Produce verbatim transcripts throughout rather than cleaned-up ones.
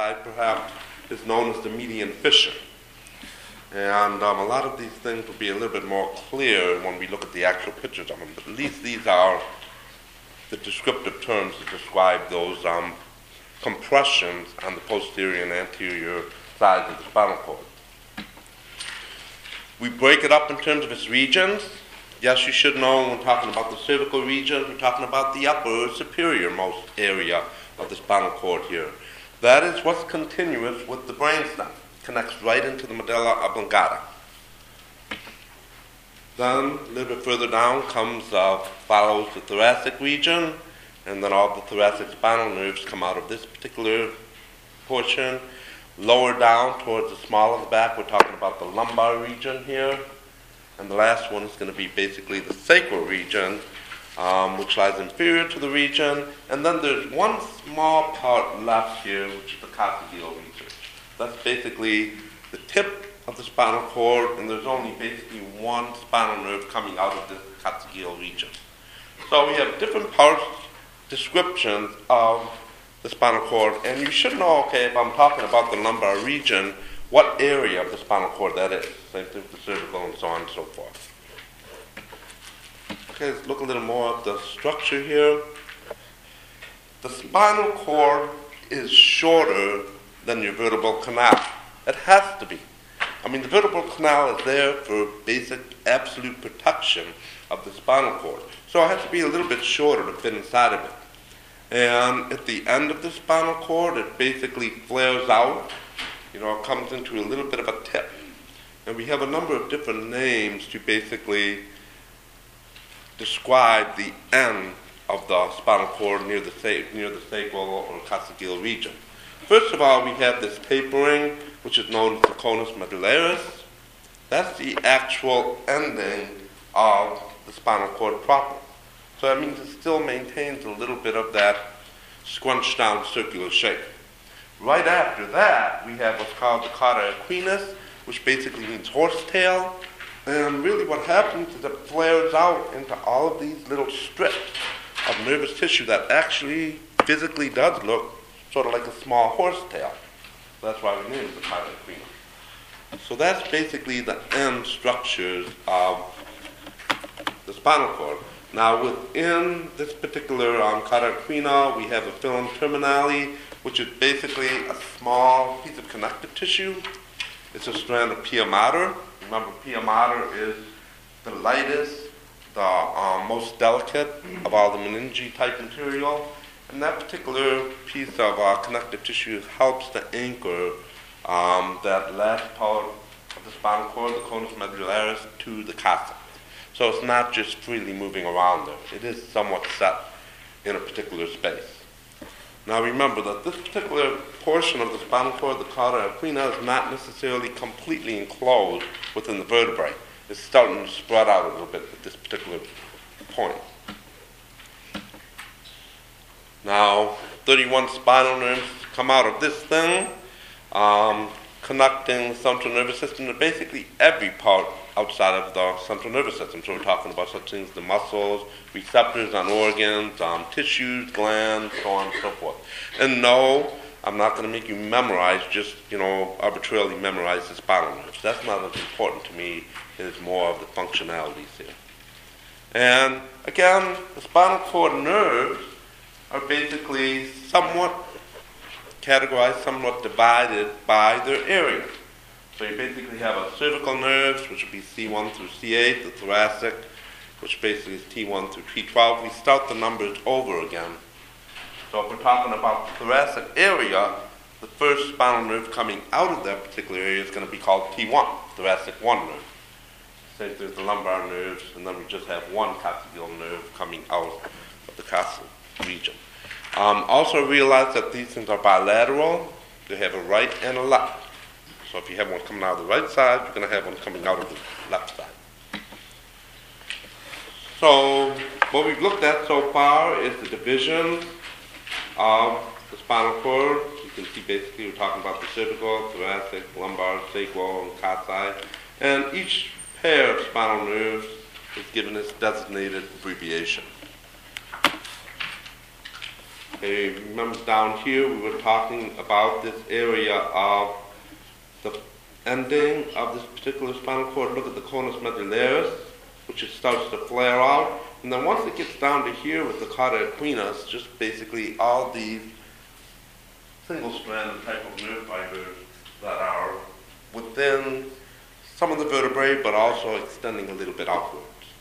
side, perhaps, is known as the median fissure. And um, a lot of these things will be a little bit more clear when we look at the actual pictures of them, but at least these are the descriptive terms to describe those um, compressions on the posterior and anterior sides of the spinal cord. We break it up in terms of its regions. Yes, you should know when we're talking about the cervical region, we're talking about the upper or superior most area of the spinal cord here. That is what's continuous with the brainstem. Connects right into the medulla oblongata. Then, a little bit further down, comes, uh, follows the thoracic region, and then all the thoracic spinal nerves come out of this particular portion. Lower down towards the small of the back, we're talking about the lumbar region here. And the last one is going to be basically the sacral region, um, which lies inferior to the region. And then there's one small part left here, which is the coccygeal region. That's basically the tip of the spinal cord, and there's only basically one spinal nerve coming out of this coccygeal region. So we have different parts, descriptions of the spinal cord, and you should know, okay, if I'm talking about the lumbar region, what area of the spinal cord that is. Same thing with the cervical and so on and so forth. Okay, let's look a little more at the structure here. The spinal cord is shorter than your vertebral canal. It has to be. I mean, the vertebral canal is there for basic absolute protection of the spinal cord. So it has to be a little bit shorter to fit inside of it. And at the end of the spinal cord, it basically flares out. You know, it comes into a little bit of a tip. And we have a number of different names to basically describe the end of the spinal cord near the, sa- near the sacral or coccygeal region. First of all, we have this tapering, which is known as the conus medullaris. That's the actual ending of the spinal cord proper. So that means it still maintains a little bit of that scrunched down circular shape. Right after that, we have what's called the cauda equinus, which basically means horsetail. And really what happens is it flares out into all of these little strips of nervous tissue that actually physically does look sort of like a small horsetail. That's why we named it the cauda equina. So that's basically the end structures of the spinal cord. Now within this particular um, cauda equina, we have a filum terminale, which is basically a small piece of connective tissue. It's a strand of pia mater. Remember, pia mater is the lightest, the um, most delicate of all the meninge type material. And that particular piece of uh, connective tissue helps to anchor um, that last part of the spinal cord, the conus medullaris, to the coccyx. So it's not just freely moving around there. It is somewhat set in a particular space. Now remember that this particular portion of the spinal cord, the cauda equina, is not necessarily completely enclosed within the vertebrae. It's starting to spread out a little bit at this particular point. Now, thirty-one spinal nerves come out of this thing, um, connecting the central nervous system to basically every part outside of the central nervous system. So we're talking about such things as the muscles, receptors on organs, um, tissues, glands, so on and so forth. And no, I'm not going to make you memorize, just, you know, arbitrarily memorize the spinal nerves. That's not as important to me. It is more of the functionalities here. And again, the spinal cord nerves are basically somewhat categorized, somewhat divided by their areas. So you basically have a cervical nerves, which would be C one through C eight, the thoracic, which basically is T one through T twelve. We start the numbers over again. So if we're talking about the thoracic area, the first spinal nerve coming out of that particular area is going to be called T one, thoracic one nerve. Same thing with the lumbar nerves, and then we just have one coccygeal nerve coming out of the coccygeal region. Um, also realize that these things are bilateral. They have a right and a left. So if you have one coming out of the right side, you're going to have one coming out of the left side. So what we've looked at so far is the division of the spinal cord. You can see basically we're talking about the cervical, thoracic, lumbar, sacral, and cocci. And each pair of spinal nerves is given its designated abbreviation. Okay, remember down here we were talking about this area of the ending of this particular spinal cord. Look at the conus medullaris, which it starts to flare out. And then once it gets down to here with the cauda equina, just basically all these single-stranded type of nerve fibers that are within some of the vertebrae, but also extending a little bit outwards.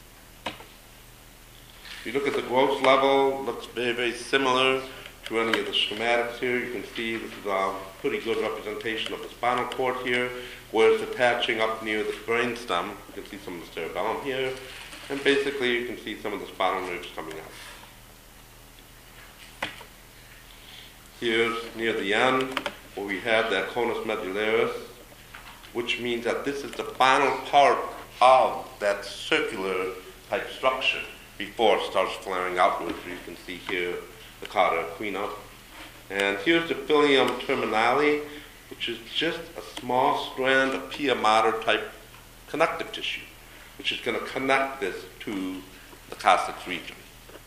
If you look at the growth level, it looks very, very similar to any of the schematics here. You can see this is a pretty good representation of the spinal cord here, where it's attaching up near the brainstem. You can see some of the cerebellum here, and basically you can see some of the spinal nerves coming out. Here's near the end where we have that conus medullaris, which means that this is the final part of that circular type structure before it starts flaring outwards. You can see here the cauda equina. And here's the filium terminale, which is just a small strand of pia mater type connective tissue, which is going to connect this to the coccyx region.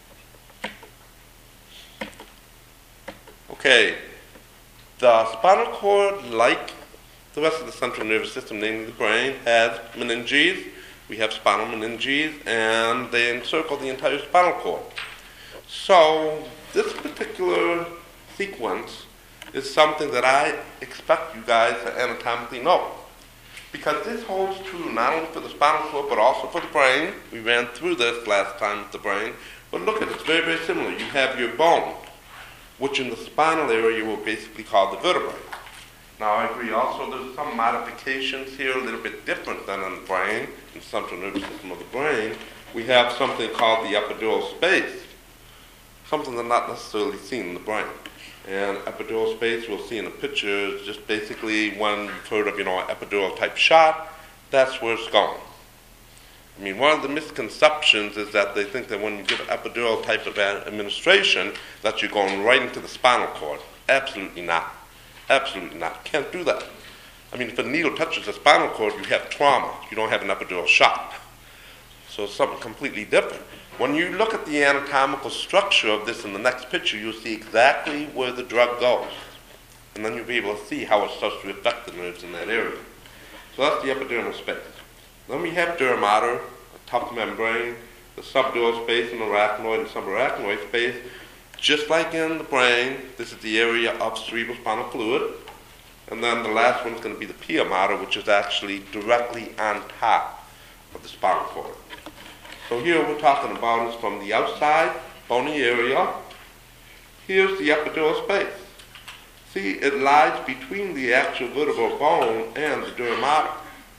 Okay, the spinal cord, like the rest of the central nervous system, namely the brain, has meninges. We have spinal meninges, and they encircle the entire spinal cord. So this particular sequence is something that I expect you guys to anatomically know, because this holds true not only for the spinal cord but also for the brain. We ran through this last time with the brain, but look at it, it's very, very similar. You have your bone, which in the spinal area will basically call the vertebrae. Now I agree also there's some modifications here a little bit different than in the brain, in the central nervous system of the brain. We have something called the epidural space, something that's not necessarily seen in the brain. And epidural space we'll see in a picture is just basically when you've heard of, you know, an epidural type shot, that's where it's going. I mean, one of the misconceptions is that they think that when you give epidural type of administration that you're going right into the spinal cord. Absolutely not. Absolutely not. Can't do that. I mean, if a needle touches the spinal cord, you have trauma. You don't have an epidural shot. So it's something completely different. When you look at the anatomical structure of this in the next picture, you'll see exactly where the drug goes. And then you'll be able to see how it starts to affect the nerves in that area. So that's the epidermal space. Then we have dura mater, a tough membrane, the subdural space, and arachnoid and subarachnoid space. Just like in the brain, this is the area of cerebrospinal fluid. And then the last one is going to be the pia mater, which is actually directly on top of the spinal cord. So here we're talking about is from the outside, bony area. Here's the epidural space. See, it lies between the actual vertebral bone and the dura mater.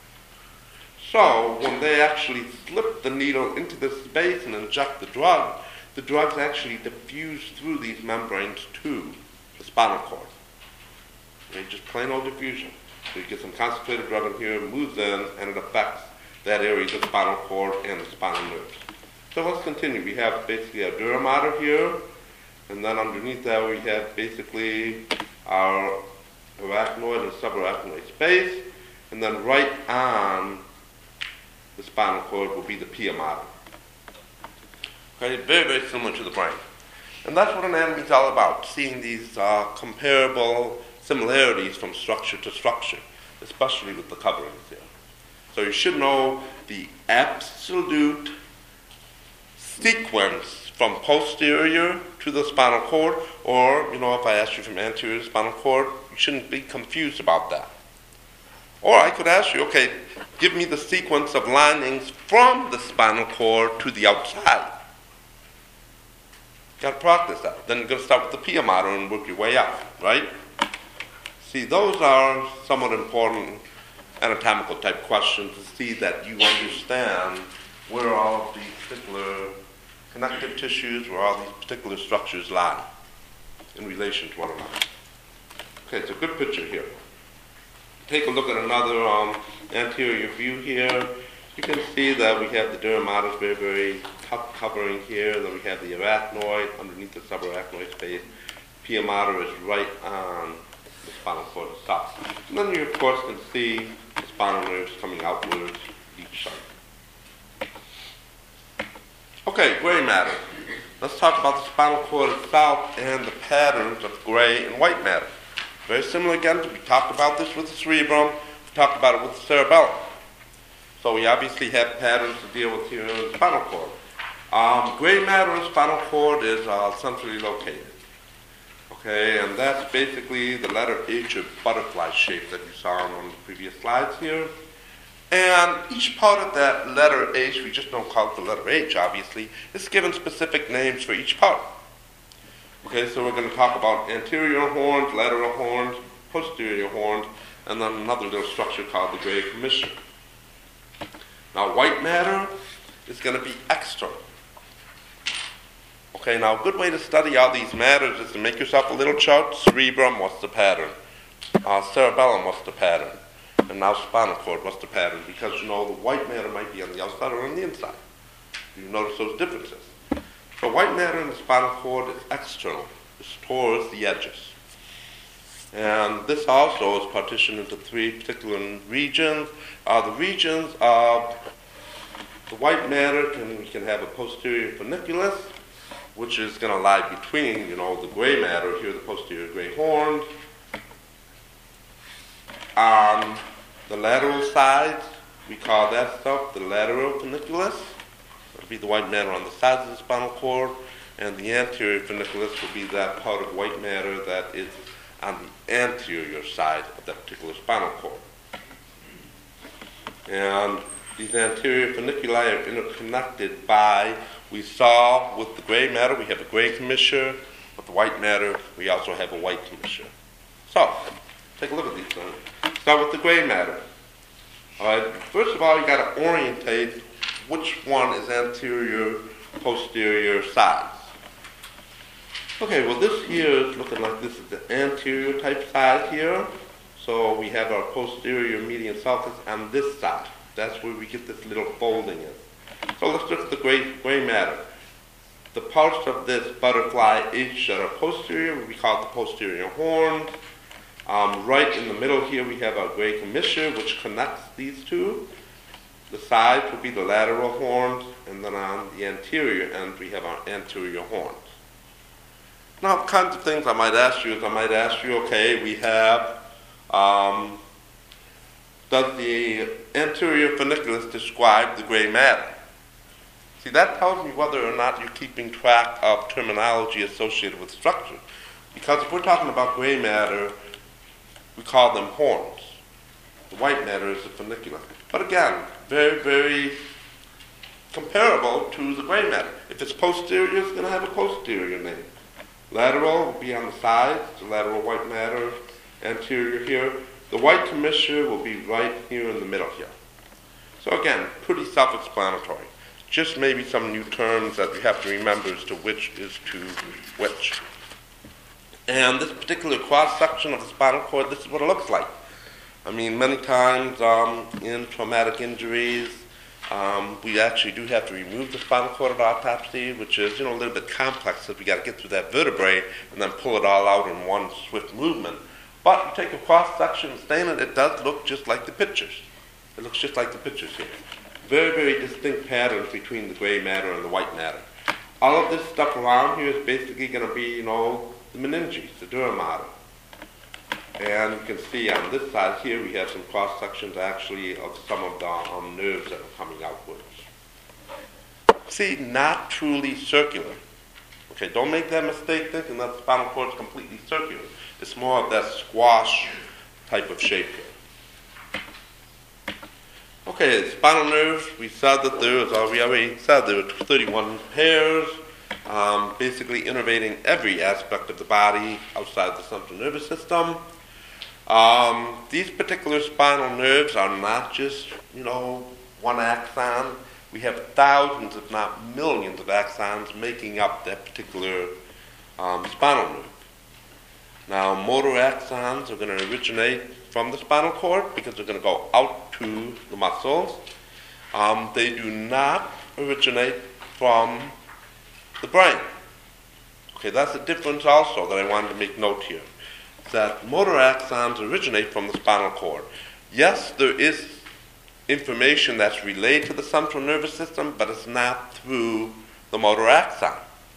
So when they actually slip the needle into this space and inject the drug, the drugs actually diffuse through these membranes to the spinal cord. Okay, just plain old diffusion. So you get some concentrated drug in here, moves in, and it affects that area of the spinal cord and the spinal nerves. So let's continue. We have basically a dura mater here, and then underneath that we have basically our arachnoid and subarachnoid space, and then right on the spinal cord will be the pia mater. Okay, very, very similar to the brain. And that's what anatomy is all about, seeing these uh, comparable similarities from structure to structure, especially with the coverings here. So you should know the absolute sequence from posterior to the spinal cord, or, you know, if I asked you from anterior to spinal cord, you shouldn't be confused about that. Or I could ask you, okay, give me the sequence of linings from the spinal cord to the outside. Got to practice that. Then you're going to start with the pia mater and work your way out, right? See, those are somewhat important anatomical type questions to see that you understand where all of these particular connective tissues, where all these particular structures lie in relation to one another. Okay, it's a good picture here. Take a look at another um, anterior view here. You can see that we have the dura mater very, very tough covering here. Then we have the arachnoid underneath the subarachnoid space. Pia mater is right on the spinal cord itself. And then you, of course, can see the spinal nerves coming outwards each side. Okay, gray matter. Let's talk about the spinal cord itself and the patterns of gray and white matter. Very similar again, we talked about this with the cerebrum, we talked about it with the cerebellum. So we obviously have patterns to deal with here in the spinal cord. Um, gray matter in the spinal cord is uh, centrally located. Okay, and that's basically the letter H or butterfly shape that you saw on one of the previous slides here. And each part of that letter H, we just don't call it the letter H, obviously, is given specific names for each part. Okay, so we're going to talk about anterior horns, lateral horns, posterior horns, and then another little structure called the gray commissure. Now, white matter is going to be external. Okay, now a good way to study all these matters is to make yourself a little chart. Cerebrum, what's the pattern? Uh, cerebellum, what's the pattern? And now spinal cord, what's the pattern? Because you know the white matter might be on the outside or on the inside. You notice those differences. So white matter in the spinal cord is external. It's towards the edges. And this also is partitioned into three particular regions. Uh, the regions of the white matter, can, we can have a posterior funiculus, which is going to lie between, you know, the gray matter, here the posterior gray horns. On the lateral sides, we call that stuff the lateral funiculus. That would be the white matter on the sides of the spinal cord. And the anterior funiculus will be that part of white matter that is on the anterior side of that particular spinal cord. And these anterior funiculi are interconnected by, we saw with the gray matter, we have a gray commissure. With the white matter, we also have a white commissure. So, take a look at these things. Start with the gray matter. All right. First of all, you got to orientate which one is anterior, posterior sides. Okay. Well, this here is looking like this is the anterior type side here. So we have our posterior median sulcus on this side. That's where we get this little folding in. So let's look at the gray gray matter. The parts of this butterfly H that are posterior, we call it the posterior horns. Um, right in the middle here we have our gray commissure, which connects these two. The sides would be the lateral horns, and then on the anterior end we have our anterior horns. Now, the kinds of things I might ask you is I might ask you, okay, we have, um, does the anterior funiculus describe the gray matter? See, that tells me whether or not you're keeping track of terminology associated with structure. Because if we're talking about gray matter, we call them horns. The white matter is the funiculus. But again, very, very comparable to the gray matter. If it's posterior, it's going to have a posterior name. Lateral will be on the sides, the lateral white matter, anterior here. The white commissure will be right here in the middle here. So again, pretty self-explanatory. Just maybe some new terms that we have to remember as to which is to which. And this particular cross-section of the spinal cord, this is what it looks like. I mean, many times um, in traumatic injuries, um, we actually do have to remove the spinal cord at autopsy, which is, you know, a little bit complex because we got to get through that vertebrae and then pull it all out in one swift movement. But you take a cross-section and stain it, it does look just like the pictures. It looks just like the pictures here. Very, very distinct patterns between the gray matter and the white matter. All of this stuff around here is basically going to be, you know, the meninges, the dura mater. And you can see on this side here we have some cross-sections actually of some of the um, nerves that are coming outwards. See, not truly circular. Okay, don't make that mistake thinking that the spinal cord is completely circular. It's more of that squash type of shape here. Okay, the spinal nerves, we said that there was, uh, we already said there were thirty-one pairs, um, basically innervating every aspect of the body outside the central nervous system. Um, these particular spinal nerves are not just, you know, one axon. We have thousands, if not millions, of axons making up that particular um, spinal nerve. Now, motor axons are going to originate from the spinal cord because they're going to go out to the muscles. Um, they do not originate from the brain. Okay, that's a difference also that I wanted to make note here. That motor axons originate from the spinal cord. Yes, there is information that's relayed to the central nervous system, but it's not through the motor axon.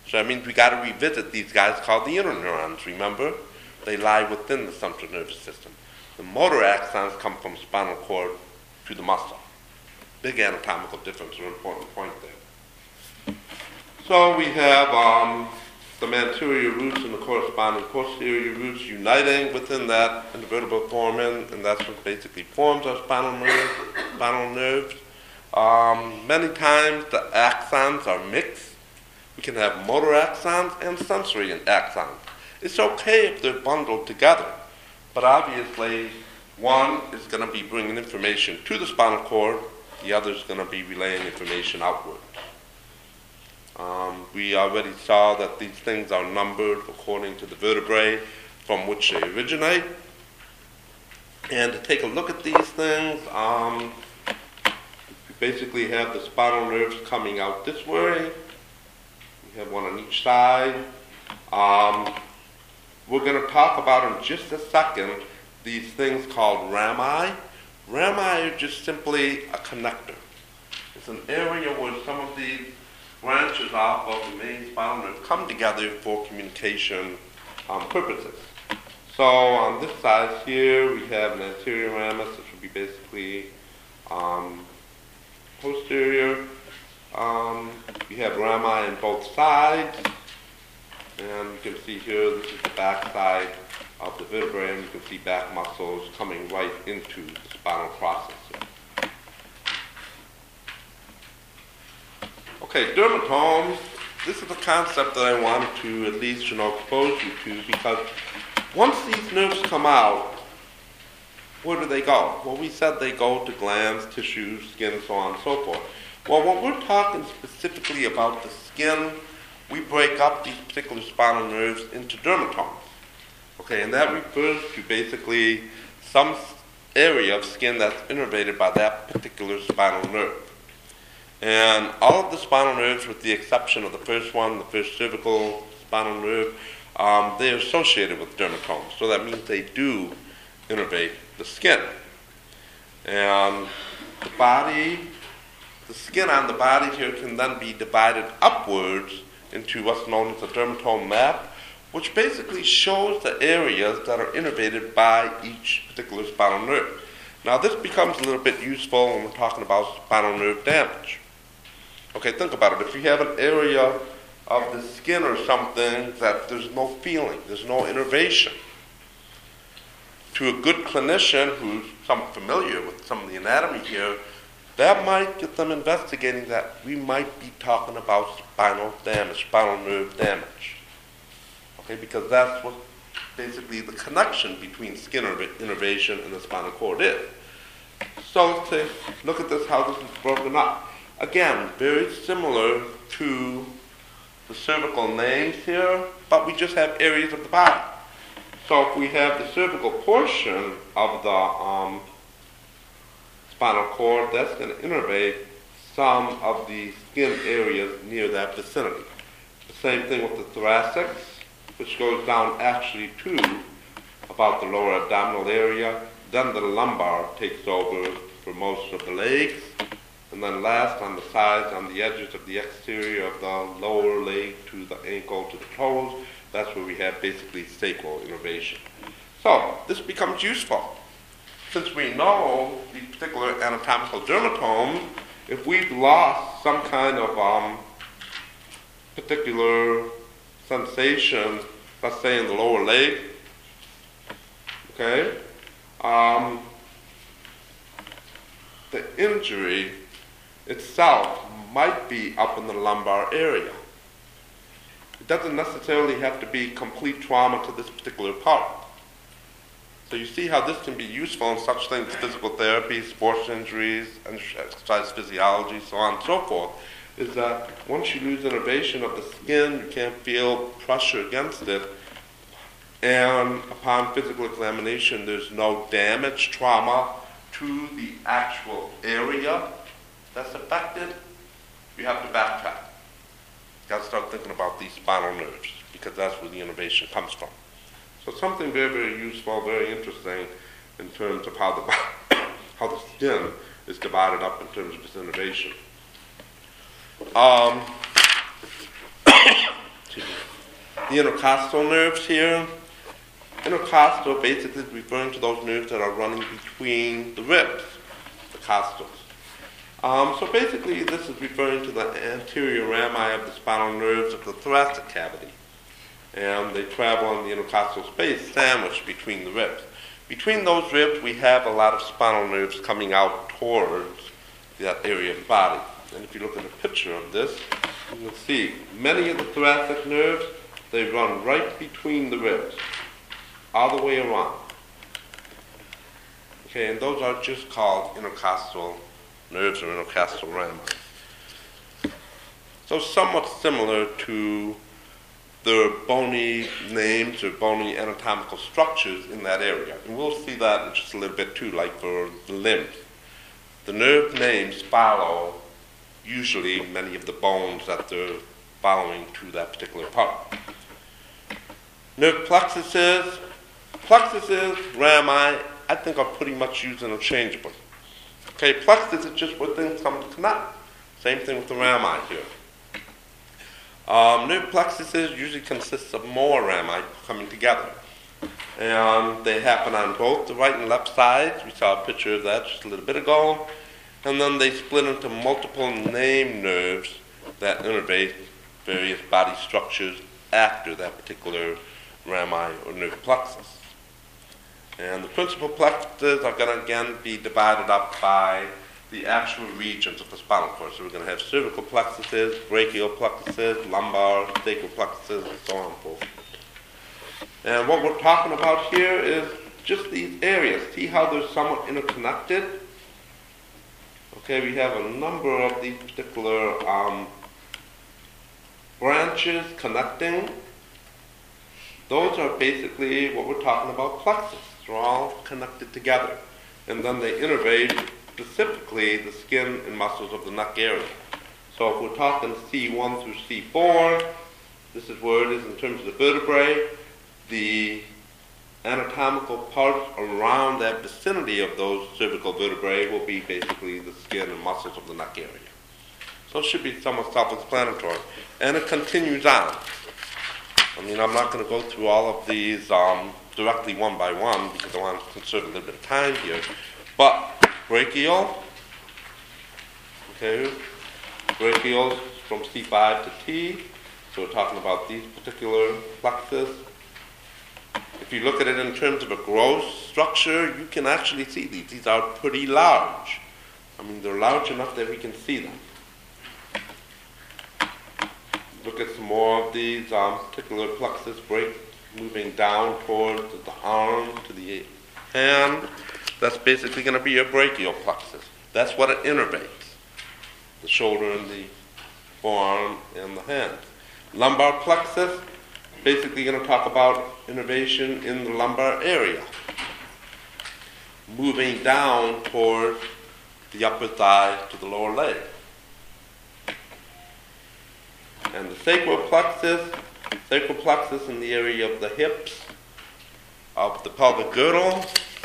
So that means we got to revisit these guys called the interneurons, remember? They lie within the central nervous system. The motor axons come from spinal cord to the muscle. Big anatomical difference, an important point there. So we have um, the anterior roots and the corresponding posterior roots uniting within that in the vertebral foramen, and that's what basically forms our spinal nerve, spinal nerves. Um, many times the axons are mixed. We can have motor axons and sensory axons. It's okay if they're bundled together, but obviously one is going to be bringing information to the spinal cord, the other is going to be relaying information outwards. Um, we already saw that these things are numbered according to the vertebrae from which they originate. And to take a look at these things, um, we basically have the spinal nerves coming out this way. We have one on each side. Um, we're going to talk about in just a second these things called rami. Rami are just simply a connector. It's an area where some of these branches off of the main spinal nerve come together for communication um, purposes. So on this side here, we have an anterior ramus, which would be basically um, posterior. Um, we have rami on both sides, and you can see here, this is the back side of the vertebrae, and you can see back muscles coming right into the spinal process. Okay, dermatomes, this is a concept that I wanted to at least, you know, expose you to, because once these nerves come out, where do they go? Well, we said they go to glands, tissues, skin, so on and so forth. Well, when we're talking specifically about the skin, we break up these particular spinal nerves into dermatomes. Okay, and that refers to basically some area of skin that's innervated by that particular spinal nerve. And all of the spinal nerves, with the exception of the first one, the first cervical spinal nerve, um, they're associated with dermatomes. So that means they do innervate the skin. And the body, the skin on the body here can then be divided upwards into what's known as a dermatome map, which basically shows the areas that are innervated by each particular spinal nerve. Now this becomes a little bit useful when we're talking about spinal nerve damage. Okay, think about it. If you have an area of the skin or something that there's no feeling, there's no innervation, to a good clinician who's somewhat familiar with some of the anatomy here, that might get them investigating that we might be talking about spinal damage, spinal nerve damage. Okay, because that's what basically the connection between skin innervation and the spinal cord is. So to look at this, how this is broken up. Again, very similar to the cervical names here, but we just have areas of the body. So if we have the cervical portion of the um, spinal cord, that's going to innervate some of the skin areas near that vicinity. The same thing with the thoracics, which goes down actually to about the lower abdominal area. Then the lumbar takes over for most of the legs. And then last, on the sides, on the edges of the exterior of the lower leg to the ankle to the toes, that's where we have basically sacral innervation. So this becomes useful. Since we know these particular anatomical dermatomes, if we've lost some kind of um, particular sensation, let's say in the lower leg, okay, um, the injury itself might be up in the lumbar area. It doesn't necessarily have to be complete trauma to this particular part. So you see how this can be useful in such things as physical therapy, sports injuries, exercise physiology, so on and so forth, is that once you lose innervation of the skin, you can't feel pressure against it, and upon physical examination, there's no damage, trauma to the actual area that's affected. You have to backtrack. You got to start thinking about these spinal nerves, because that's where the innervation comes from. So something very, very useful, very interesting in terms of how the how the skin is divided up in terms of its innervation. Um, excuse me, the intercostal nerves here. Intercostal basically is referring to those nerves that are running between the ribs, the costals. Um, so basically this is referring to the anterior rami of the spinal nerves of the thoracic cavity. And they travel in the intercostal space sandwiched between the ribs. Between those ribs we have a lot of spinal nerves coming out towards that area of the body. And if you look at a picture of this, you can see many of the thoracic nerves, they run right between the ribs, all the way around. Okay, and those are just called intercostal nerves or intercostal rami. So somewhat similar to the bony names or bony anatomical structures in that area. And we'll see that in just a little bit too, like for the limbs. The nerve names follow usually many of the bones that they're following to that particular part. Nerve plexuses, plexuses, rami, I think are pretty much used interchangeably. Okay, plexus is just where things come to connect. Same thing with the rami here. Um, nerve plexuses usually consist of more rami coming together. And they happen on both the right and left sides. We saw a picture of that just a little bit ago. And then they split into multiple named nerves that innervate various body structures after that particular rami or nerve plexus. And the principal plexuses are going to again be divided up by the actual regions of the spinal cord. So we're going to have cervical plexuses, brachial plexuses, lumbar, sacral plexuses, and so on and so forth. And what we're talking about here is just these areas. See how they're somewhat interconnected? Okay, we have a number of these particular um, branches connecting. Those are basically what we're talking about, plexus. They're all connected together. And then they innervate specifically the skin and muscles of the neck area. So if we're talking C one through C four, this is where it is in terms of the vertebrae. The anatomical parts around that vicinity of those cervical vertebrae will be basically the skin and muscles of the neck area. So it should be somewhat self-explanatory. And it continues on. I mean, I'm not going to go through all of these um, directly one by one because I want to conserve a little bit of time here. But brachial, okay, brachial from C five to T. So we're talking about these particular plexus. If you look at it in terms of a gross structure, you can actually see these. These are pretty large. I mean, they're large enough that we can see them. Look at some more of these um, particular plexus break moving down towards the arm to the hand. That's basically going to be your brachial plexus. That's what it innervates. The shoulder and the forearm and the hand. Lumbar plexus, basically going to talk about innervation in the lumbar area. Moving down towards the upper thigh to the lower leg. And the sacral plexus, sacral plexus in the area of the hips, of the pelvic girdle,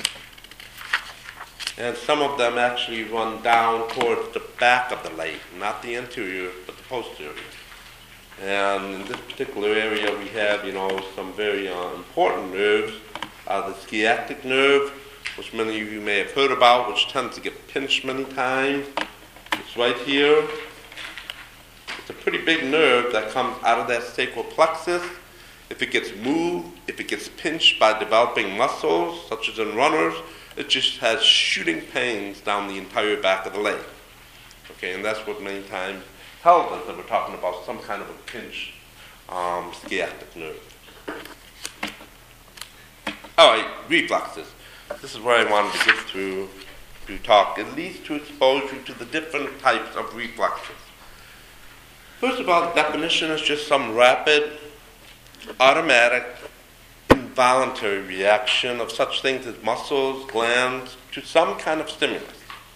and some of them actually run down towards the back of the leg, not the anterior, but the posterior. And in this particular area we have, you know, some very uh, important nerves. Uh, the sciatic nerve, which many of you may have heard about, which tends to get pinched many times. It's right here. It's a pretty big nerve that comes out of that sacral plexus. If it gets moved, if it gets pinched by developing muscles, such as in runners, it just has shooting pains down the entire back of the leg. Okay, and that's what many times tells us that we're talking about some kind of a pinched um, sciatic nerve. All right, reflexes. This is where I wanted to get through to talk, at least to expose you to the different types of reflexes. First of all, the definition is just some rapid, automatic, involuntary reaction of such things as muscles, glands, to some kind of stimulus.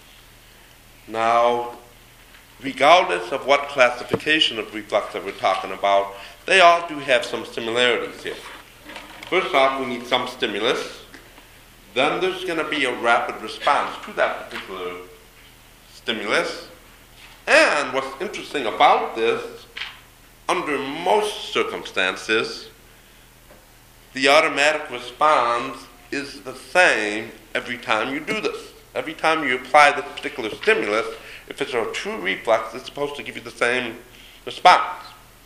Now, regardless of what classification of reflex that we're talking about, they all do have some similarities here. First off, we need some stimulus. Then there's going to be a rapid response to that particular stimulus. And what's interesting about this under most circumstances, the automatic response is the same every time you do this. Every time you apply this particular stimulus, if it's a true reflex, it's supposed to give you the same response.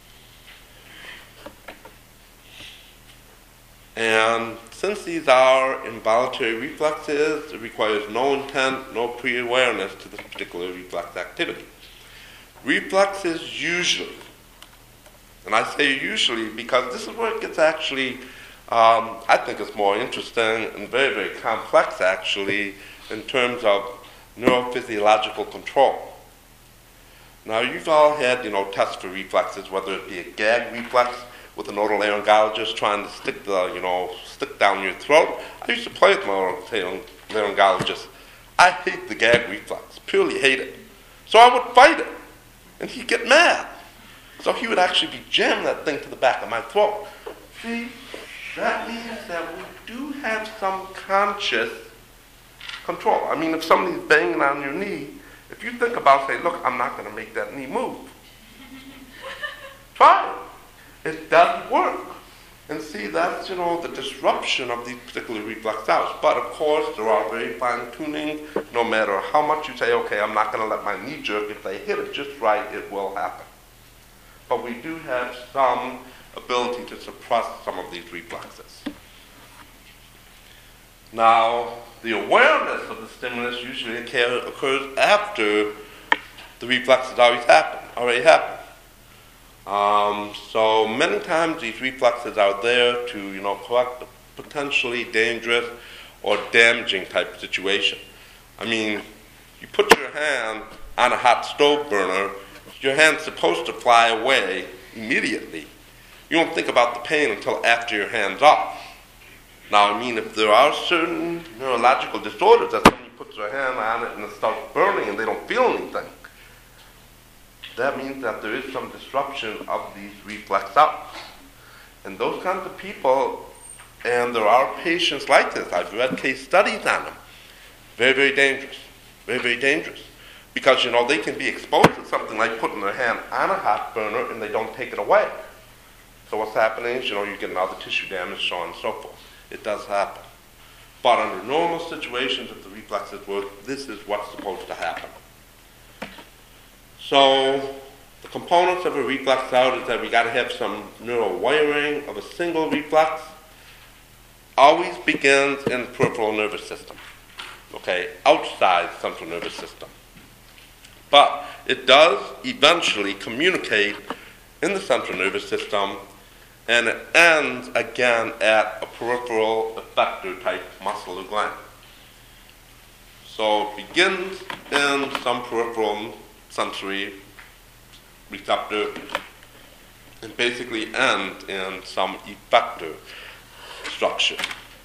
And since these are involuntary reflexes, it requires no intent, no pre-awareness to this particular reflex activity. Reflexes usually, and I say usually because this is where it gets actually, um, I think it's more interesting and very, very complex actually in terms of neurophysiological control. Now you've all had, you know, tests for reflexes, whether it be a gag reflex with an otolaryngologist trying to stick the, you know, stick down your throat. I used to play with my otolaryngologist. I hate the gag reflex, purely hate it. So I would fight it, and he'd get mad. So he would actually be jamming that thing to the back of my throat. See, that means that we do have some conscious control. I mean, if somebody's banging on your knee, if you think about, say, look, I'm not going to make that knee move. Try it. It does work. And see, that's, you know, the disruption of these particular reflex cells. But, of course, there are very fine-tuning. No matter how much you say, okay, I'm not going to let my knee jerk. If they hit it just right, it will happen. But we do have some ability to suppress some of these reflexes. Now, the awareness of the stimulus usually occurs after the reflex has already happened. Already happened. Um, so many times these reflexes are there to, you know, correct a potentially dangerous or damaging type of situation. I mean, you put your hand on a hot stove burner, your hand's supposed to fly away immediately. You don't think about the pain until after your hand's off. Now, I mean, if there are certain neurological disorders that somebody puts their hand on it and it starts burning and they don't feel anything, that means that there is some disruption of these reflex cells. And those kinds of people, and there are patients like this, I've read case studies on them, very, very dangerous, very, very dangerous. Because, you know, they can be exposed to something like putting their hand on a hot burner and they don't take it away. So what's happening is, you know, you get another tissue damage, so on and so forth. It does happen. But under normal situations, if the reflexes work, this is what's supposed to happen. So the components of a reflex cell is that we got to have some neural wiring of a single reflex. Always begins in the peripheral nervous system, okay, outside the central nervous system. But it does eventually communicate in the central nervous system, and it ends again at a peripheral effector type muscle or gland. So it begins in some peripheral sensory receptor and basically ends in some effector structure.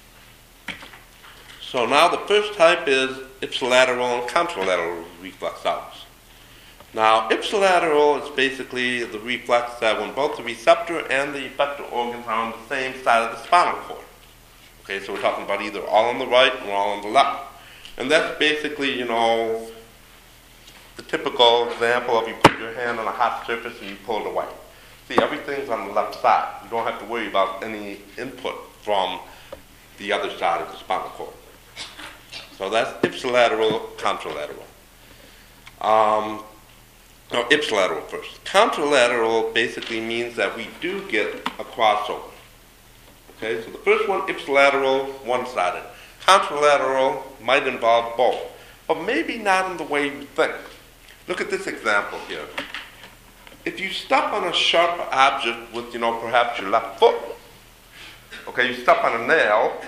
So now the first type is ipsilateral and contralateral reflex cells. Now, ipsilateral is basically the reflex that when both the receptor and the effector organs are on the same side of the spinal cord. Okay, so we're talking about either all on the right or all on the left. And that's basically, you know, the typical example of you put your hand on a hot surface and you pull it away. See, everything's on the left side. You don't have to worry about any input from the other side of the spinal cord. So that's ipsilateral, contralateral. Um, no, ipsilateral first. Contralateral basically means that we do get a crossover. Okay, so the first one, ipsilateral, one-sided. Contralateral might involve both, but maybe not in the way you think. Look at this example here. If you step on a sharp object with, you know, perhaps your left foot, okay, you step on a nail,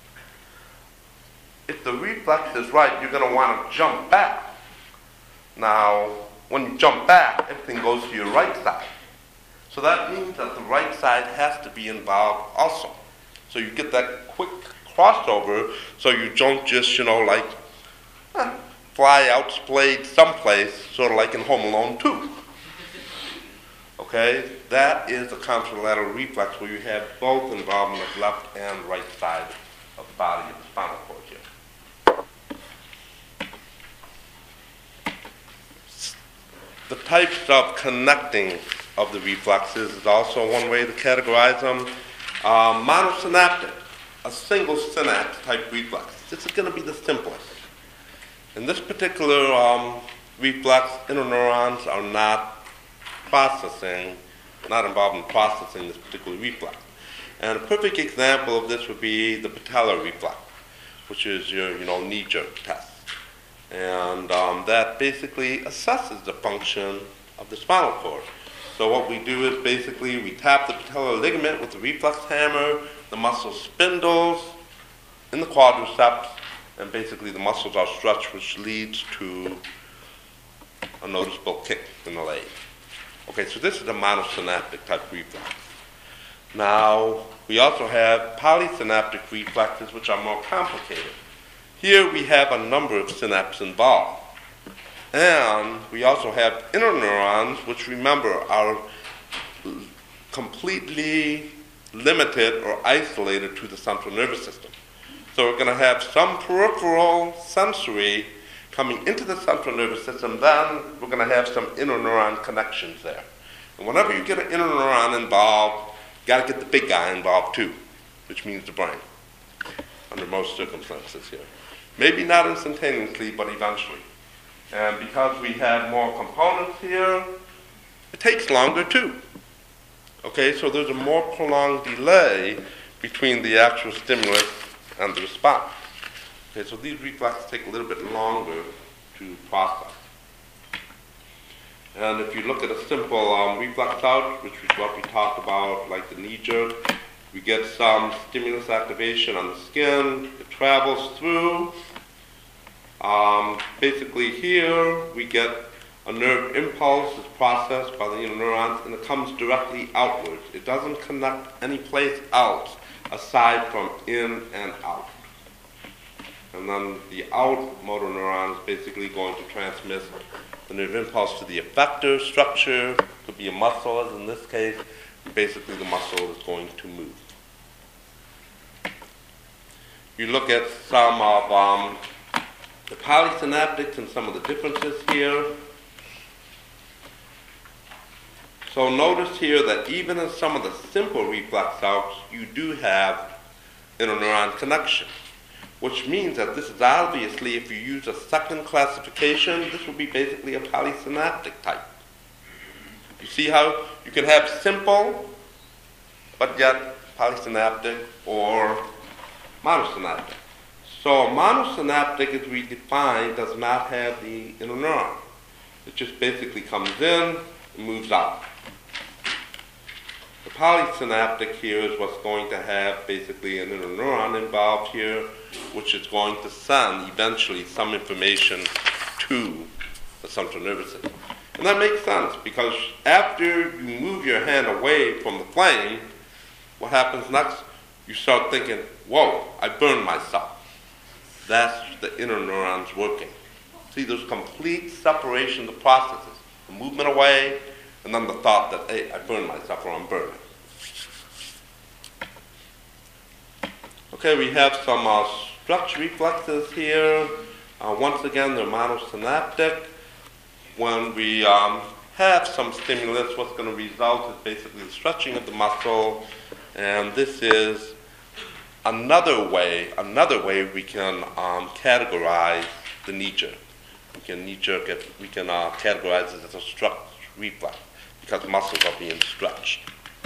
if the reflex is right, you're going to want to jump back. Now, when you jump back, everything goes to your right side. So that means that the right side has to be involved also. So you get that quick crossover, so you don't just, you know, like, eh, fly out splayed someplace, sort of like in Home Alone two. Okay? That is a contralateral reflex where you have both involved in the left and right side of the body of the spinal cord here. The types of connecting of the reflexes is also one way to categorize them. Uh, monosynaptic, a single synapse type reflex. This is going to be the simplest. In this particular um, reflex, interneurons are not processing, not involved in processing this particular reflex. And a perfect example of this would be the patellar reflex, which is your, you know, knee-jerk test. And um, that basically assesses the function of the spinal cord. So what we do is basically we tap the patellar ligament with the reflex hammer, the muscle spindles in the quadriceps, and basically the muscles are stretched, which leads to a noticeable kick in the leg. Okay, so this is a monosynaptic type reflex. Now, we also have polysynaptic reflexes, which are more complicated. Here we have a number of synapses involved. And we also have interneurons, which, remember, are completely limited or isolated to the central nervous system. So we're going to have some peripheral sensory coming into the central nervous system, then we're going to have some interneuron connections there. And whenever you get an interneuron involved, you got to get the big guy involved too, which means the brain, under most circumstances here. Maybe not instantaneously, but eventually. And because we have more components here, it takes longer too. Okay, so there's a more prolonged delay between the actual stimulus and the response. Okay, so these reflexes take a little bit longer to process. And if you look at a simple um, reflex out, which is what we talked about, like the knee jerk, we get some stimulus activation on the skin. It travels through. Um, basically here, we get a nerve impulse that's processed by the interneurons, and it comes directly outwards. It doesn't connect any place else aside from in and out. And then the out motor neuron is basically going to transmit the nerve impulse to the effector structure. Could be a muscle, as in this case. Basically, the muscle is going to move. You look at some of um, the polysynaptics and some of the differences here. So notice here that even in some of the simple reflex outs, you do have interneuron connection, which means that this is obviously, if you use a second classification, this would be basically a polysynaptic type. You see how you can have simple, but yet polysynaptic or monosynaptic. So a monosynaptic, as we defined, does not have the interneuron. It just basically comes in and moves out. The polysynaptic here is what's going to have basically an interneuron involved here, which is going to send eventually some information to the central nervous system. And that makes sense, because after you move your hand away from the flame, what happens next? You start thinking, whoa, I burned myself. That's the interneurons working. See, there's complete separation of the processes. The movement away, and then the thought that, hey, I burned myself or I'm burning. Okay, we have some uh, stretch reflexes here. Uh, once again, they're monosynaptic. When we um, have some stimulus, what's going to result is basically the stretching of the muscle, and this is another way, another way we can um, categorize the knee jerk. We can knee jerk it, we can uh, categorize it as a stretch reflex because muscles are being stretched.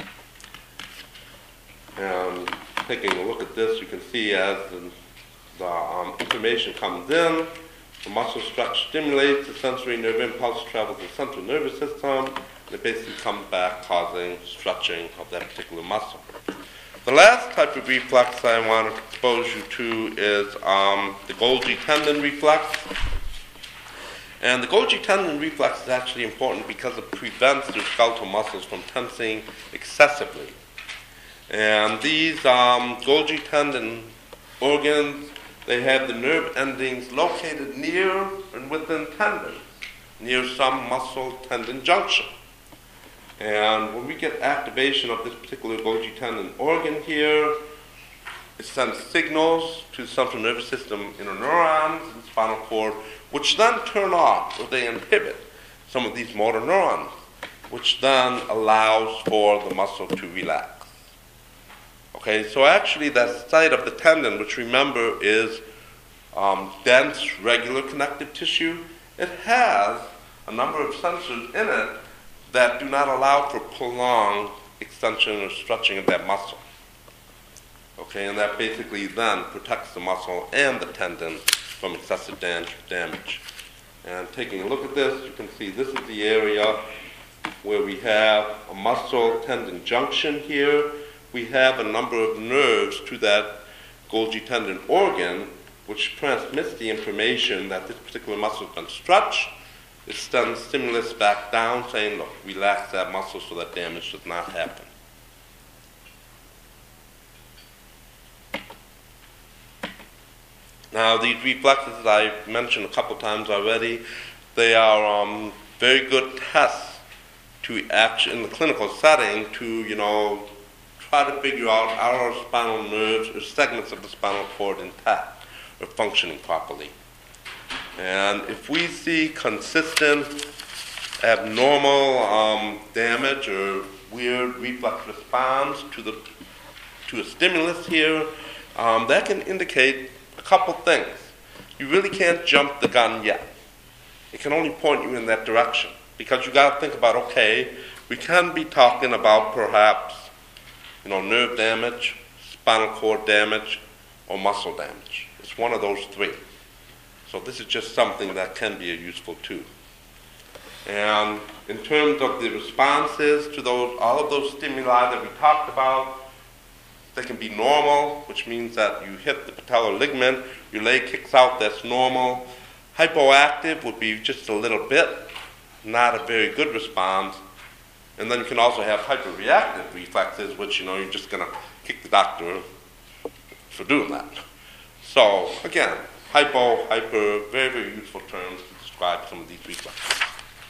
And taking a look at this, you can see as the, the um, information comes in, the muscle stretch stimulates, the sensory nerve impulse travels to the central nervous system, and it basically comes back causing stretching of that particular muscle. The last type of reflex I want to expose you to is um, the Golgi tendon reflex. And the Golgi tendon reflex is actually important because it prevents the skeletal muscles from tensing excessively. And these um, Golgi tendon organs, they have the nerve endings located near and within tendons, near some muscle-tendon junction. And when we get activation of this particular Golgi tendon organ here, it sends signals to the central nervous system interneurons and spinal cord, which then turn off or they inhibit some of these motor neurons. which then allows for the muscle to relax. Okay, so actually that site of the tendon, which remember is um, dense, regular connective tissue, it has a number of sensors in it that do not allow for prolonged extension or stretching of that muscle. Okay, and that basically then protects the muscle and the tendon from excessive damage. And taking a look at this, you can see this is the area where we have a muscle-tendon junction here. We have a number of nerves to that Golgi tendon organ, which transmits the information that this particular muscle has been stretched. It sends stimulus back down saying, look, relax that muscle so that damage does not happen. Now, these reflexes, as I've mentioned a couple times already, they are um, very good tests to act in the clinical setting to, you know, try to figure out are our spinal nerves or segments of the spinal cord intact or functioning properly. And if we see consistent, abnormal um, damage or weird reflex response to the to a stimulus here, um, that can indicate a couple things. You really can't jump the gun yet. It can only point you in that direction because you got to think about, okay, we can be talking about perhaps, you know, nerve damage, spinal cord damage, or muscle damage. It's one of those three. So this is just something that can be a useful tool. And in terms of the responses to those, all of those stimuli that we talked about, they can be normal, which means that you hit the patellar ligament, your leg kicks out, that's normal. Hypoactive would be just a little bit, not a very good response. And then you can also have hyperreactive reflexes, which, you know, you're just going to kick the doctor for doing that. So, again, hypo, hyper, very, very useful terms to describe some of these reflexes.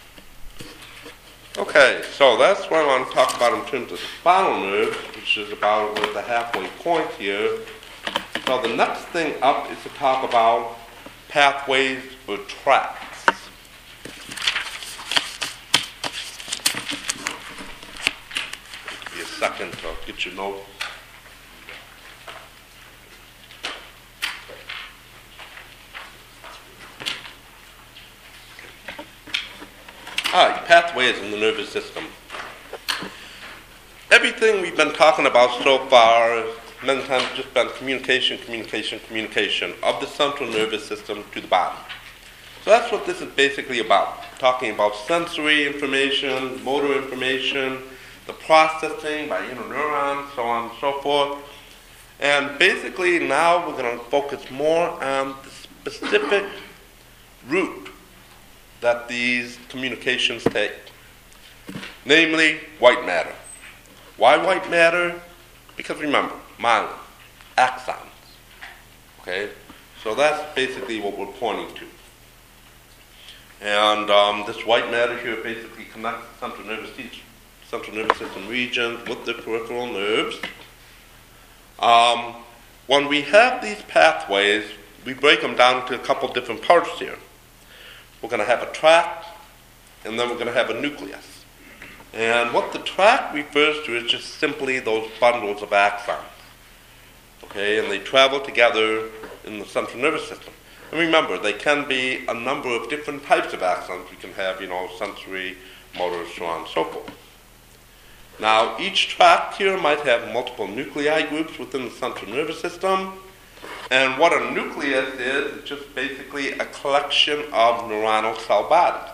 Okay, so that's what I want to talk about in terms of the spinal nerves, which is about at the halfway point here. So the next thing up is to talk about pathways or tracts. Give me a second to get your notes. All right, pathways in the nervous system. Everything we've been talking about so far, many times just been communication, communication, communication of the central nervous system to the body. So that's what this is basically about, talking about sensory information, motor information, the processing by interneurons, so on and so forth. And basically now we're going to focus more on the specific route that these communications take, namely white matter. Why white matter? Because remember, myelin, axons. Okay, so that's basically what we're pointing to. And um, this white matter here basically connects the central nervous, central nervous system regions with the peripheral nerves. Um, when we have these pathways, we break them down into a couple different parts here. We're going to have a tract, and then we're going to have a nucleus. And what the tract refers to is just simply those bundles of axons. Okay, and they travel together in the central nervous system. And remember, they can be a number of different types of axons. We can have, you know, sensory, motor, so on and so forth. Now, each tract here might have multiple nuclei groups within the central nervous system. And what a nucleus is, is just basically a collection of neuronal cell bodies,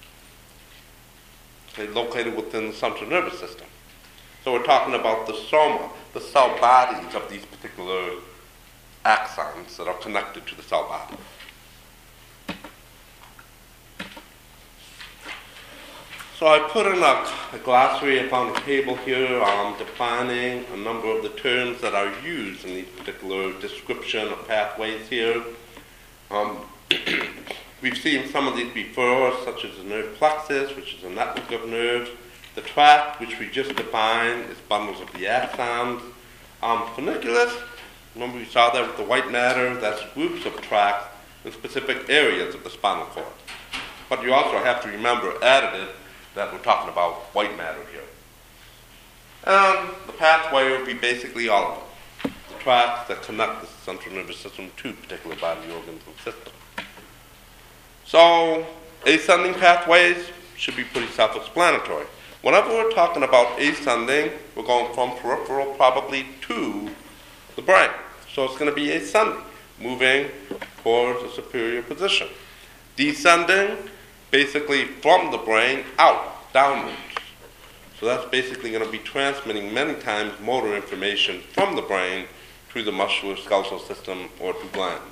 okay, located within the central nervous system. So we're talking about the soma, the cell bodies of these particular axons that are connected to the cell body. So I put in a, a glossary, I found a table here um, defining a number of the terms that are used in these particular description of pathways here. Um, we've seen some of these before, such as the nerve plexus, which is a network of nerves. The tract, which we just defined, is bundles of the axons. Um, funiculus, remember we saw that with the white matter, that's groups of tracts in specific areas of the spinal cord. But you also have to remember, additive, that we're talking about white matter here. And the pathway would be basically all of them. The tracks that connect the central nervous system to particular body organs and systems. So, ascending pathways should be pretty self-explanatory. Whenever we're talking about ascending, we're going from peripheral probably to the brain. So it's going to be ascending, moving towards a superior position. Descending, basically from the brain out, downwards. So that's basically going to be transmitting many times motor information from the brain to the musculoskeletal system or to glands.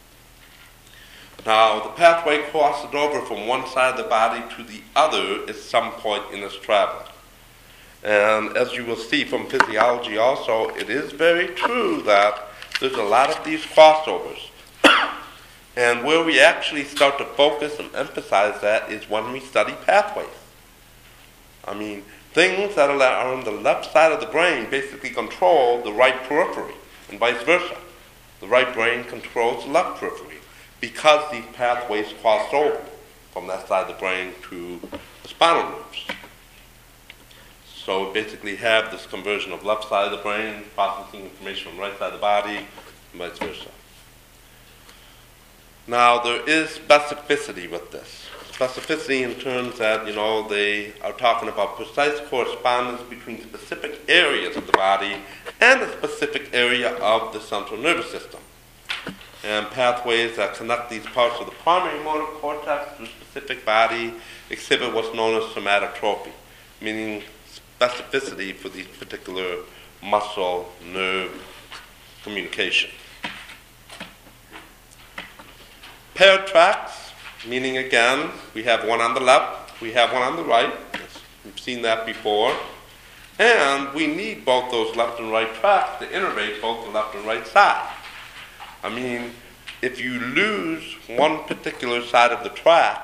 Now, the pathway crosses over from one side of the body to the other at some point in its travel. And as you will see from physiology also, it is very true that there's a lot of these crossovers. And where we actually start to focus and emphasize that is when we study pathways. I mean, things that are on the left side of the brain basically control the right periphery, and vice versa. The right brain controls the left periphery, because these pathways cross over from that side of the brain to the spinal nerves. So we basically have this conversion of left side of the brain processing information from right side of the body, and vice versa. Now, there is specificity with this. Specificity in terms that, you know, they are talking about precise correspondence between specific areas of the body and a specific area of the central nervous system. And pathways that connect these parts of the primary motor cortex to a specific body exhibit what's known as somatotropy, meaning specificity for these particular muscle-nerve communication. Paired tracks, meaning again, we have one on the left, we have one on the right. We've seen that before. And we need both those left and right tracks to innervate both the left and right side. I mean, if you lose one particular side of the track,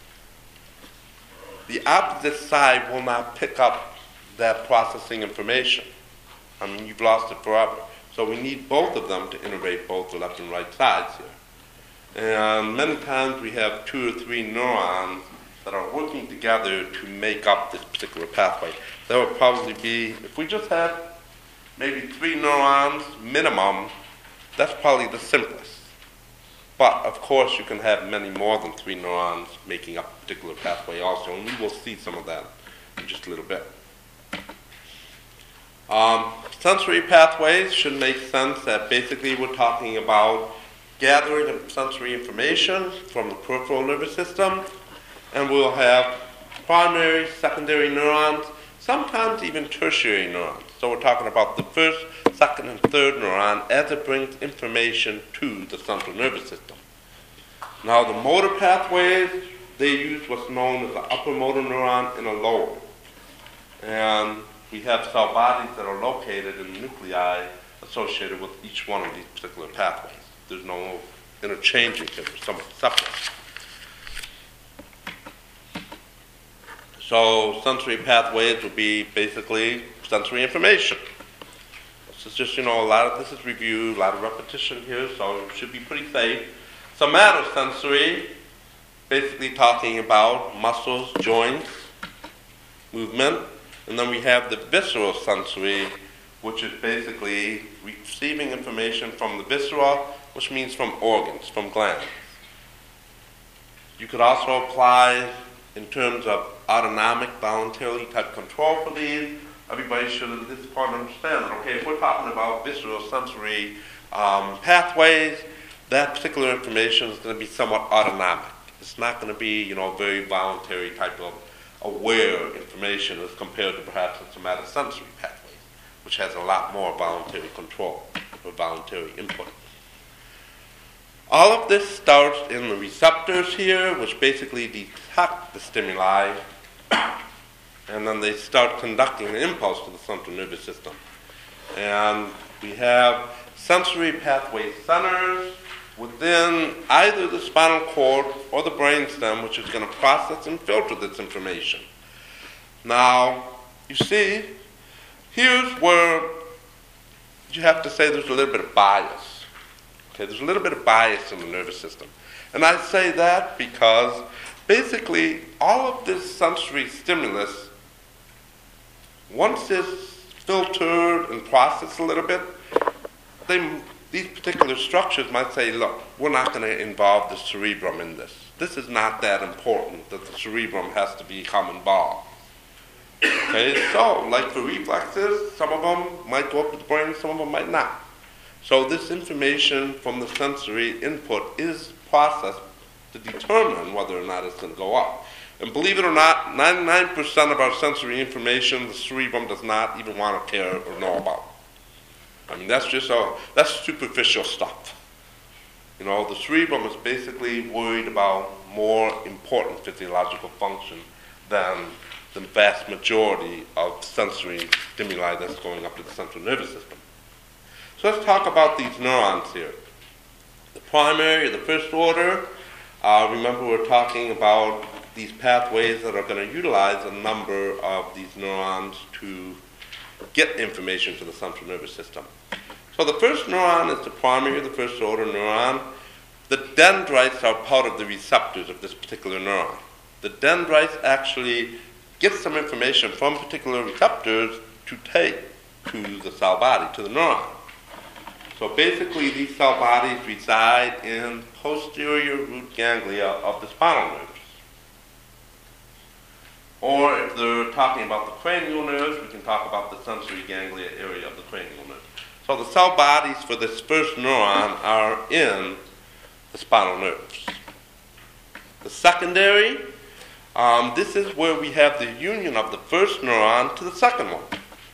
the opposite side will not pick up that processing information. I mean, you've lost it forever. So we need both of them to innervate both the left and right sides here. And many times we have two or three neurons that are working together to make up this particular pathway. That would probably be, if we just had maybe three neurons minimum, that's probably the simplest. But, of course, you can have many more than three neurons making up a particular pathway also, and we will see some of that in just a little bit. Um, sensory pathways should make sense that basically we're talking about gathering of sensory information from the peripheral nervous system, and we'll have primary, secondary neurons, sometimes even tertiary neurons. So we're talking about the first, second, and third neuron as it brings information to the central nervous system. Now the motor pathways, they use what's known as an upper motor neuron and a lower. And we have cell bodies that are located in the nuclei associated with each one of these particular pathways. There's no interchanging because they're somewhat separate. So sensory pathways would be basically sensory information. This is just, you know, a lot of this is review, a lot of repetition here, so it should be pretty safe. Somatosensory, basically talking about muscles, joints, movement, and then we have the visceral sensory, which is basically receiving information from the viscera, which means from organs, from glands. You could also apply in terms of autonomic, voluntarily type control for these. Everybody should at this point understand that, okay, if we're talking about visceral sensory um, pathways, that particular information is going to be somewhat autonomic. It's not going to be, you know, very voluntary type of aware information as compared to perhaps the somatosensory pathways, which has a lot more voluntary control or voluntary input. All of this starts in the receptors here, which basically detect the stimuli, and then they start conducting an impulse to the central nervous system. And we have sensory pathway centers within either the spinal cord or the brainstem, which is going to process and filter this information. Now, you see, here's where you have to say there's a little bit of bias. Okay, there's a little bit of bias in the nervous system. And I say that because basically all of this sensory stimulus, once it's filtered and processed a little bit, they, these particular structures might say, look, we're not going to involve the cerebrum in this. This is not that important that the cerebrum has to become involved. Okay, so like for reflexes, some of them might go up to the brain, some of them might not. So this information from the sensory input is processed to determine whether or not it's going to go up. And believe it or not, ninety-nine percent of our sensory information the cerebrum does not even want to care or know about. I mean, that's just a, that's superficial stuff. You know, the cerebrum is basically worried about more important physiological function than the vast majority of sensory stimuli that's going up to the central nervous system. So let's talk about these neurons here. The primary, the first order, uh, remember we're talking about these pathways that are going to utilize a number of these neurons to get information to the central nervous system. So the first neuron is the primary, the first order neuron. The dendrites are part of the receptors of this particular neuron. The dendrites actually get some information from particular receptors to take to the cell body, to the neuron. So basically these cell bodies reside in posterior root ganglia of the spinal nerves. Or if they're talking about the cranial nerves, we can talk about the sensory ganglia area of the cranial nerve. So the cell bodies for this first neuron are in the spinal nerves. The secondary, um, this is where we have the union of the first neuron to the second one.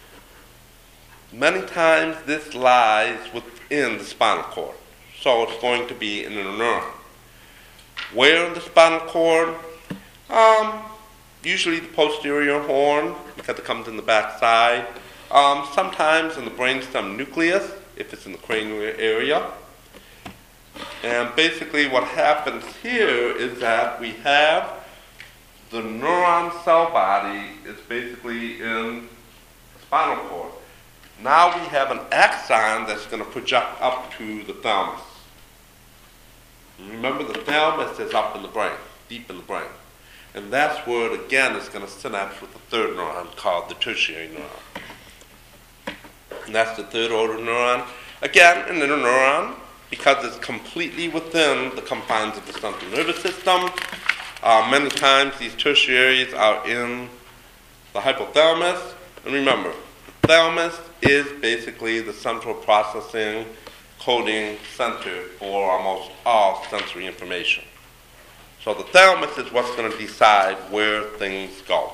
Many times this lies within the spinal cord. So it's going to be in a neuron. Where in the spinal cord? Um, usually the posterior horn, because it comes in the back side. Um, sometimes in the brainstem nucleus, if it's in the cranial area. And basically what happens here is that we have the neuron cell body is basically in the spinal cord. Now we have an axon that's going to project up to the thalamus. Remember, the thalamus is up in the brain, deep in the brain. And that's where, it, again, it's going to synapse with the third neuron called the tertiary neuron. And that's the third order neuron. Again, an inner neuron, because it's completely within the confines of the central nervous system. Uh, many times these tertiaries are in the hypothalamus. And remember, the thalamus is basically the central processing coding center for almost all sensory information. So the thalamus is what's going to decide where things go.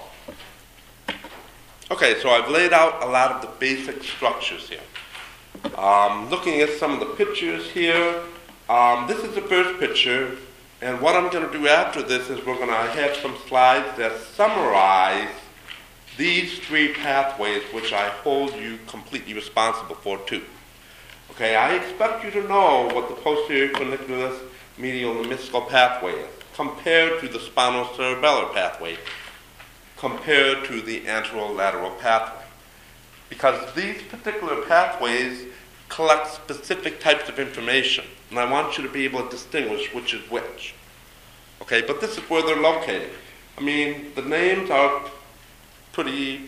Okay, so I've laid out a lot of the basic structures here. Um, looking at some of the pictures here, um, this is the first picture, and what I'm going to do after this is we're going to have some slides that summarize these three pathways, which I hold you completely responsible for too. Okay, I expect you to know what the posterior funiculus medial lemniscal pathway is, compared to the spinal cerebellar pathway, compared to the anterolateral pathway. Because these particular pathways collect specific types of information, and I want you to be able to distinguish which is which. Okay, but this is where they're located. I mean, the names are pretty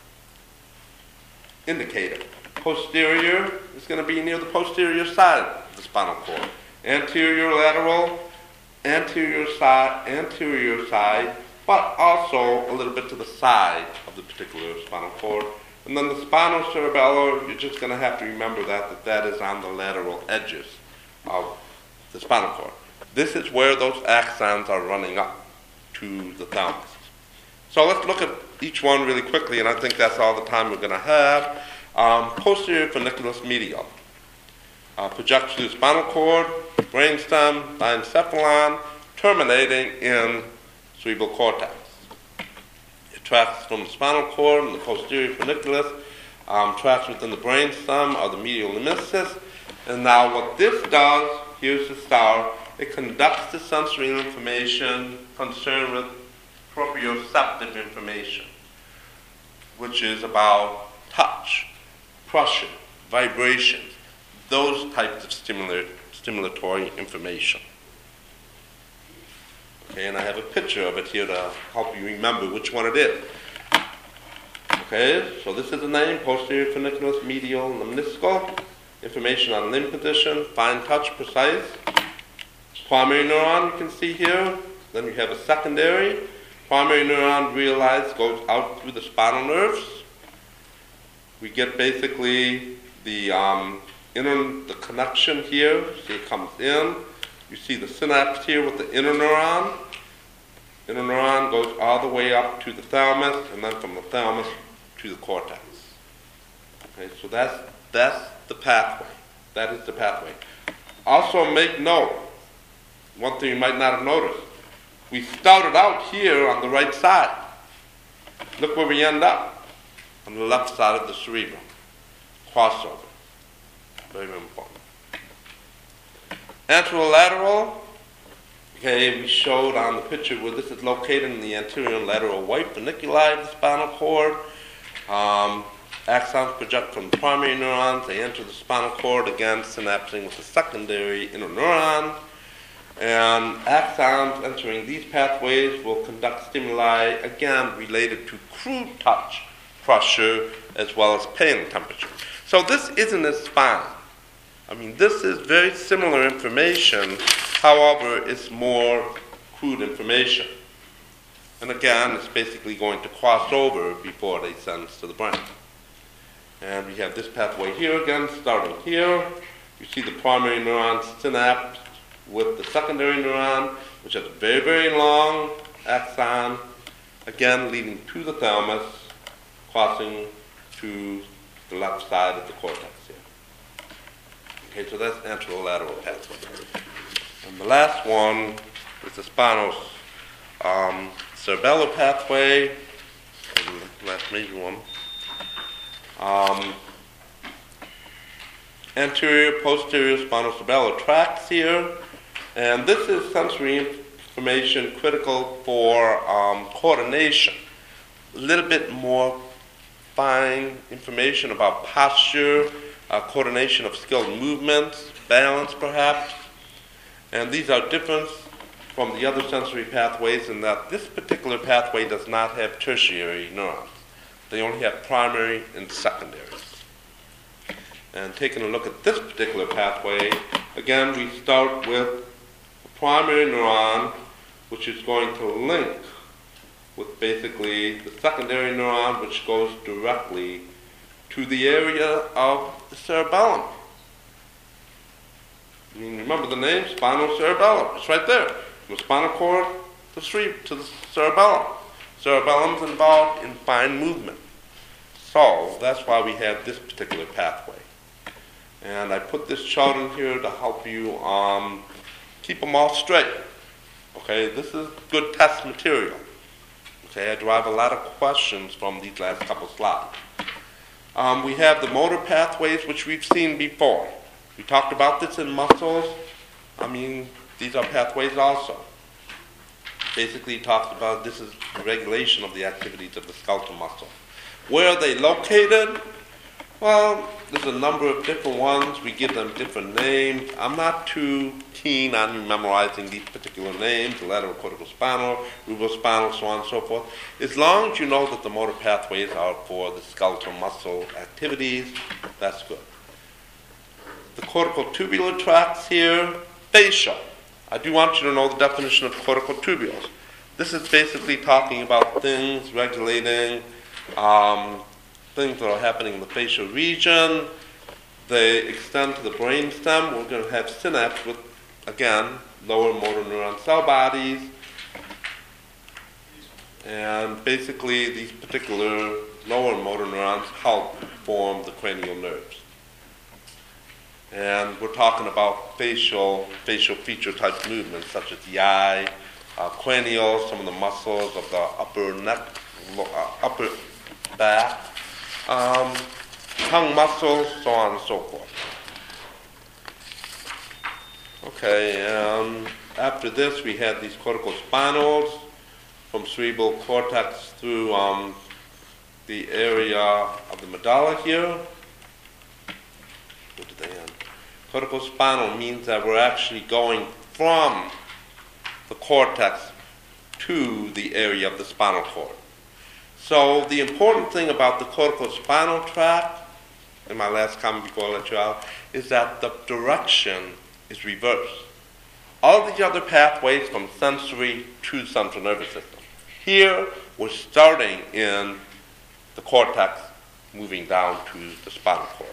indicative. Posterior is going to be near the posterior side of the spinal cord. Anterior lateral, anterior side, anterior side, but also a little bit to the side of the particular spinal cord. And then the spinal cerebellar, you're just going to have to remember that, that that is on the lateral edges of the spinal cord. This is where those axons are running up to the thalamus. So let's look at each one really quickly, and I think that's all the time we're going to have. Um, posterior funiculus medial. Uh, projects through the spinal cord, brainstem, diencephalon, terminating in cerebral cortex. It tracks from the spinal cord and the posterior funiculus, um, tracks within the brainstem or the medial lemniscus. And now what this does, here's the star, it conducts the sensory information concerned with proprioceptive information, which is about touch, pressure, vibration, those types of stimula- stimulatory information. Okay, and I have a picture of it here to help you remember which one it is. Okay, so this is the name, posterior funiculus, medial, lemniscal. Information on limb position, fine touch, precise. Primary neuron you can see here. Then you have a secondary. Primary neuron realized goes out through the spinal nerves. We get basically the um, inner, the connection here. See, it comes in. You see the synapse here with the inner neuron. Inner neuron goes all the way up to the thalamus, and then from the thalamus to the cortex. Okay, so that's that's the pathway. That is the pathway. Also make note, one thing you might not have noticed, we started out here on the right side. Look where we end up, on the left side of the cerebrum. Crossover. Very, very important. Anterolateral, okay, we showed on the picture where this is located in the anterior and lateral white funiculi of the spinal cord. Um, axons project from the primary neurons. They enter the spinal cord, again synapsing with the secondary inner neuron. And axons entering these pathways will conduct stimuli, again related to crude touch, pressure, as well as pain and temperature. So this isn't a spine. I mean, this is very similar information, however, it's more crude information. And again, it's basically going to cross over before they send to the brain. And we have this pathway here again, starting here. You see the primary neuron synapse with the secondary neuron, which has a very, very long axon, again leading to the thalamus, crossing to the left side of the cortex here. Okay, so that's anterolateral pathway. And the last one is the spinal um, cerebellar pathway, the last major one. Um, anterior, posterior spinocerebellar tracts here, and this is sensory information critical for um, coordination. A little bit more fine information about posture, uh, coordination of skilled movements, balance perhaps, and these are different from the other sensory pathways in that this particular pathway does not have tertiary neurons. They only have primary and secondaries. And taking a look at this particular pathway, again, we start with the primary neuron, which is going to link with basically the secondary neuron, which goes directly to the area of the cerebellum. I mean, remember the name, spinal cerebellum. It's right there. From the spinal cord to the, cere- to the cerebellum. Cerebellum's involved in fine movement. So that's why we have this particular pathway. And I put this chart in here to help you um, keep them all straight. Okay, this is good test material. Okay, I derive a lot of questions from these last couple slides. Um, we have the motor pathways, which we've seen before. We talked about this in muscles. I mean, these are pathways also. Basically talks about this is regulation of the activities of the skeletal muscle. Where are they located? Well, there's a number of different ones. We give them different names. I'm not too keen on you memorizing these particular names, lateral corticospinal, rubospinal, so on and so forth. As long as you know that the motor pathways are for the skeletal muscle activities, that's good. The cortical tubular tracts here, facial. I do want you to know the definition of cortical tubules. This is basically talking about things regulating um, things that are happening in the facial region. They extend to the brain stem. We're going to have synapse with, again, lower motor neuron cell bodies. And basically, these particular lower motor neurons help form the cranial nerves. And we're talking about facial, facial feature type movements such as the eye, uh, cranial, some of the muscles of the upper neck, uh, upper back, um, tongue muscles, so on and so forth. Okay, um, after this we had these corticospinals from cerebral cortex through um, the area of the medulla here. Where did they end? Corticospinal means that we're actually going from the cortex to the area of the spinal cord. So the important thing about the corticospinal tract, in my last comment before I let you out, is that the direction is reversed. All the other pathways from sensory to central nervous system. Here, we're starting in the cortex, moving down to the spinal cord.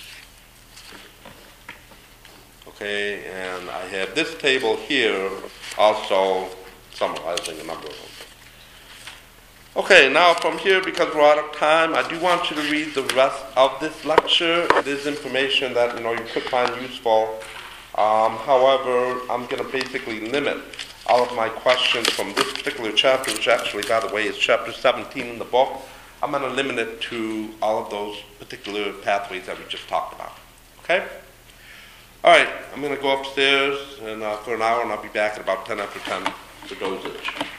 Okay, and I have this table here also summarizing a number of them. Okay, now from here, because we're out of time, I do want you to read the rest of this lecture. It is information that, you know, you could find useful. Um, however, I'm going to basically limit all of my questions from this particular chapter, which actually, by the way, is chapter seventeen in the book. I'm going to limit it to all of those particular pathways that we just talked about. Okay? All right, I'm going to go upstairs and uh, for an hour, and I'll be back at about ten after ten for dosage.